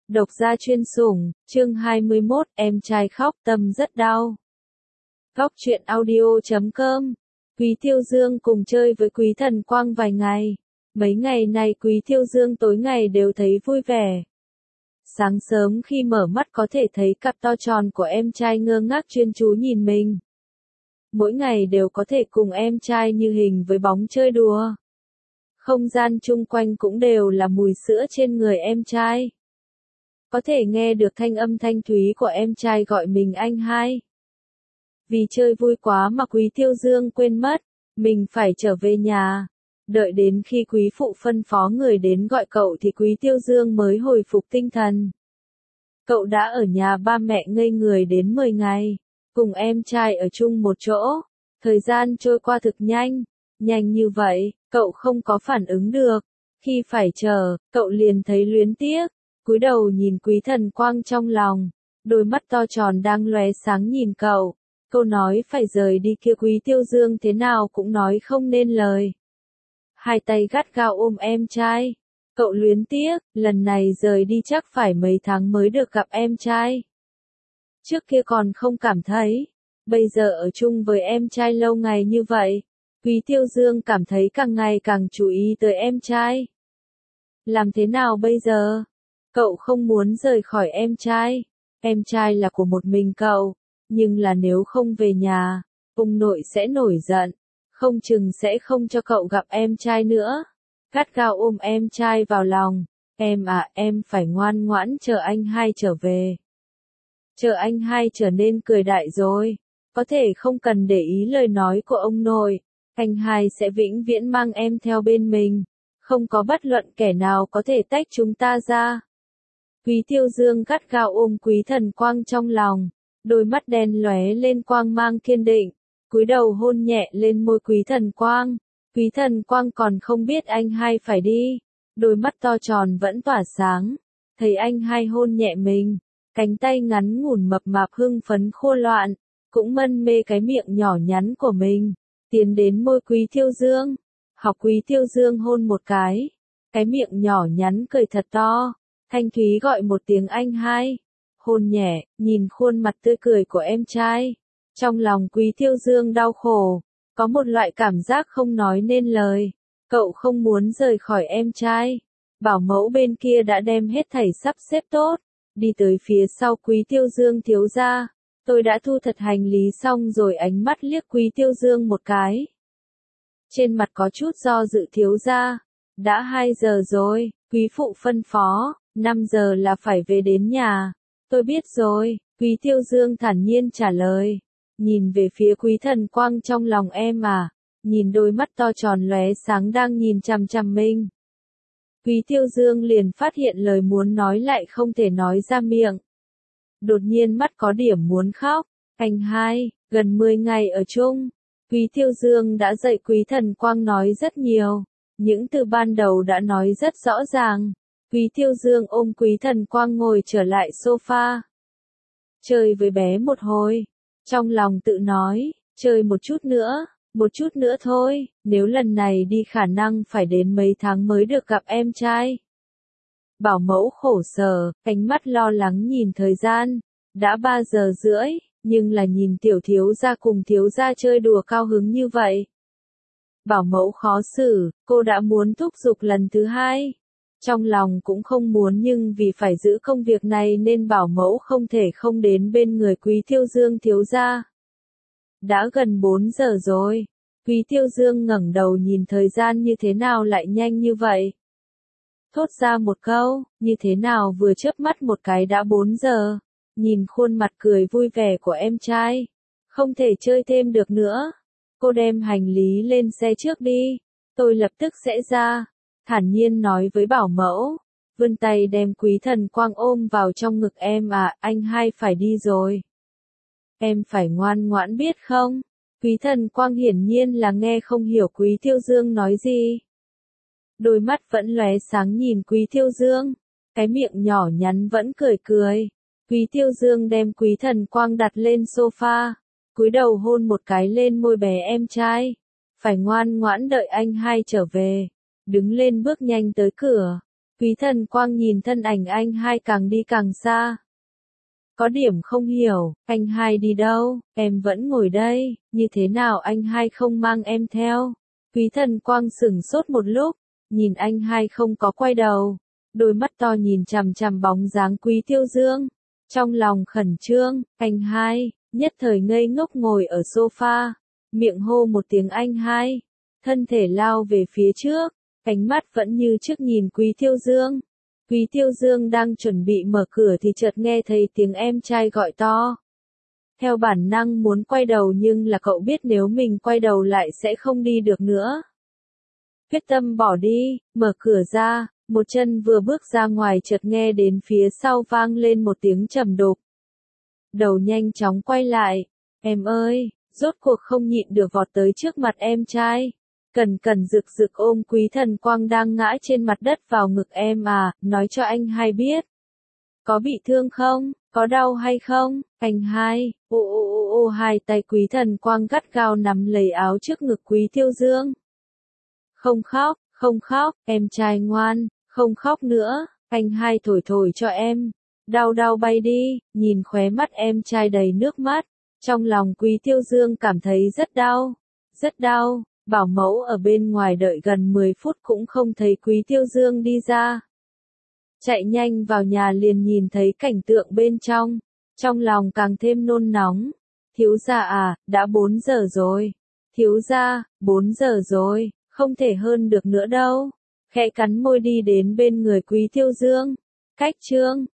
Độc gia chuyên sủng, chương 21, em trai khóc tâm rất đau. Góc truyện audio.com. Quý Tiêu Dương cùng chơi với Quý Thần Quang vài ngày. Mấy ngày này Quý Tiêu Dương tối ngày đều thấy vui vẻ. Sáng sớm khi mở mắt có thể thấy cặp to tròn của em trai ngơ ngác chuyên chú nhìn mình. Mỗi ngày đều có thể cùng em trai như hình với bóng chơi đùa. Không gian chung quanh cũng đều là mùi sữa trên người em trai. Có thể nghe được thanh âm thanh thúy của em trai gọi mình anh hai. Vì chơi vui quá mà Quý Tiêu Dương quên mất, mình phải trở về nhà. Đợi đến khi quý phụ phân phó người đến gọi cậu thì Quý Tiêu Dương mới hồi phục tinh thần. Cậu đã ở nhà ba mẹ ngây người đến 10 ngày, cùng em trai ở chung một chỗ. Thời gian trôi qua thực nhanh, nhanh như vậy, cậu không có phản ứng được. Khi phải chờ, cậu liền thấy luyến tiếc. Cúi đầu nhìn Quý Thần Quang trong lòng, đôi mắt to tròn đang lóe sáng nhìn cậu. Câu nói phải rời đi kia Quý Tiêu Dương thế nào cũng nói không nên lời. Hai tay gắt gao ôm em trai. Cậu luyến tiếc, lần này rời đi chắc phải mấy tháng mới được gặp em trai. Trước kia còn không cảm thấy, bây giờ ở chung với em trai lâu ngày như vậy, Quý Tiêu Dương cảm thấy càng ngày càng chú ý tới em trai. Làm thế nào bây giờ? Cậu không muốn rời khỏi em trai là của một mình cậu, nhưng là nếu không về nhà, ông nội sẽ nổi giận, không chừng sẽ không cho cậu gặp em trai nữa. Gắt gao ôm em trai vào lòng, em phải ngoan ngoãn chờ anh hai trở về. Chờ anh hai trở nên cười đại rồi, có thể không cần để ý lời nói của ông nội, anh hai sẽ vĩnh viễn mang em theo bên mình, không có bất luận kẻ nào có thể tách chúng ta ra. Quý Tiêu Dương gắt gao ôm Quý Thần Quang trong lòng, đôi mắt đen lóe lên quang mang kiên định, cúi đầu hôn nhẹ lên môi Quý Thần Quang. Quý Thần Quang còn không biết anh hai phải đi, đôi mắt to tròn vẫn tỏa sáng, thấy anh hai hôn nhẹ mình, cánh tay ngắn ngủn mập mạp hưng phấn khô loạn, cũng mân mê cái miệng nhỏ nhắn của mình, tiến đến môi Quý Tiêu Dương, học Quý Tiêu Dương hôn một cái miệng nhỏ nhắn cười thật to. Thanh thúy gọi một tiếng anh hai, hôn nhẹ, nhìn khuôn mặt tươi cười của em trai. Trong lòng Quý Tiêu Dương đau khổ, có một loại cảm giác không nói nên lời. Cậu không muốn rời khỏi em trai. Bảo mẫu bên kia đã đem hết thảy sắp xếp tốt, đi tới phía sau Quý Tiêu Dương thiếu gia. Tôi đã thu thật hành lý xong rồi, ánh mắt liếc Quý Tiêu Dương một cái. Trên mặt có chút do dự thiếu gia. Đã 2 giờ rồi, quý phụ phân phó. 5 giờ là phải về đến nhà. Tôi biết rồi, Quý Tiêu Dương thản nhiên trả lời. Nhìn về phía Quý Thần Quang trong lòng em nhìn đôi mắt to tròn lóe sáng đang nhìn chằm chằm mình. Quý Tiêu Dương liền phát hiện lời muốn nói lại không thể nói ra miệng. Đột nhiên mắt có điểm muốn khóc. Anh hai, gần 10 ngày ở chung. Quý Tiêu Dương đã dạy Quý Thần Quang nói rất nhiều. Những từ ban đầu đã nói rất rõ ràng. Quý Tiêu Dương ôm Quý Thần Quang ngồi trở lại sofa. Chơi với bé một hồi. Trong lòng tự nói, chơi một chút nữa thôi, nếu lần này đi khả năng phải đến mấy tháng mới được gặp em trai. Bảo mẫu khổ sở, ánh mắt lo lắng nhìn thời gian. Đã 3 giờ rưỡi, nhưng là nhìn tiểu thiếu gia cùng thiếu gia chơi đùa cao hứng như vậy. Bảo mẫu khó xử, cô đã muốn thúc giục lần thứ 2. Trong lòng cũng không muốn nhưng vì phải giữ công việc này nên bảo mẫu không thể không đến bên người Quý Tiêu Dương thiếu gia. Đã gần 4 giờ rồi. Quý Tiêu Dương ngẩng đầu nhìn thời gian như thế nào lại nhanh như vậy. Thốt ra một câu, như thế nào vừa chớp mắt một cái đã 4 giờ. Nhìn khuôn mặt cười vui vẻ của em trai. Không thể chơi thêm được nữa. Cô đem hành lý lên xe trước đi. Tôi lập tức sẽ ra. Thản nhiên nói với bảo mẫu, vươn tay đem Quý Thần Quang ôm vào trong ngực em anh hai phải đi rồi. Em phải ngoan ngoãn biết không? Quý Thần Quang hiển nhiên là nghe không hiểu Quý Tiêu Dương nói gì. Đôi mắt vẫn lóe sáng nhìn Quý Tiêu Dương, cái miệng nhỏ nhắn vẫn cười cười. Quý Tiêu Dương đem Quý Thần Quang đặt lên sofa, cúi đầu hôn một cái lên môi bé em trai. Phải ngoan ngoãn đợi anh hai trở về. Đứng lên bước nhanh tới cửa. Quý Thần Quang nhìn thân ảnh anh hai càng đi càng xa. Có điểm không hiểu, anh hai đi đâu, em vẫn ngồi đây, như thế nào anh hai không mang em theo? Quý Thần Quang sửng sốt một lúc, nhìn anh hai không có quay đầu, đôi mắt to nhìn chằm chằm bóng dáng Quý Tiêu Dương. Trong lòng khẩn trương, anh hai, nhất thời ngây ngốc ngồi ở sofa, miệng hô một tiếng anh hai, thân thể lao về phía trước, ánh mắt vẫn như trước nhìn Quý Tiêu Dương. Quý Tiêu Dương đang chuẩn bị mở cửa thì chợt nghe thấy tiếng em trai gọi to. Theo bản năng muốn quay đầu nhưng là cậu biết nếu mình quay đầu lại sẽ không đi được nữa. Quyết tâm bỏ đi, mở cửa ra, một chân vừa bước ra ngoài chợt nghe đến phía sau vang lên một tiếng trầm đục. Đầu nhanh chóng quay lại, em ơi, rốt cuộc không nhịn được vọt tới trước mặt em trai. Cẩn cẩn rực rực ôm Quý Thần Quang đang ngã trên mặt đất vào ngực em à, nói cho anh hai biết. Có bị thương không, có đau hay không, anh hai, ô hai tay Quý Thần Quang gắt gao nắm lấy áo trước ngực Quý Tiêu Dương. Không khóc, em trai ngoan, không khóc nữa, anh hai thổi thổi cho em. Đau đau bay đi, nhìn khóe mắt em trai đầy nước mắt, trong lòng Quý Tiêu Dương cảm thấy rất đau. Bảo mẫu ở bên ngoài đợi gần 10 phút cũng không thấy Quý Tiêu Dương đi ra. Chạy nhanh vào nhà liền nhìn thấy cảnh tượng bên trong lòng càng thêm nôn nóng. Thiếu gia à, đã 4 giờ rồi. Thiếu gia, 4 giờ rồi, không thể hơn được nữa đâu. Khẽ cắn môi đi đến bên người Quý Tiêu Dương. Cách chương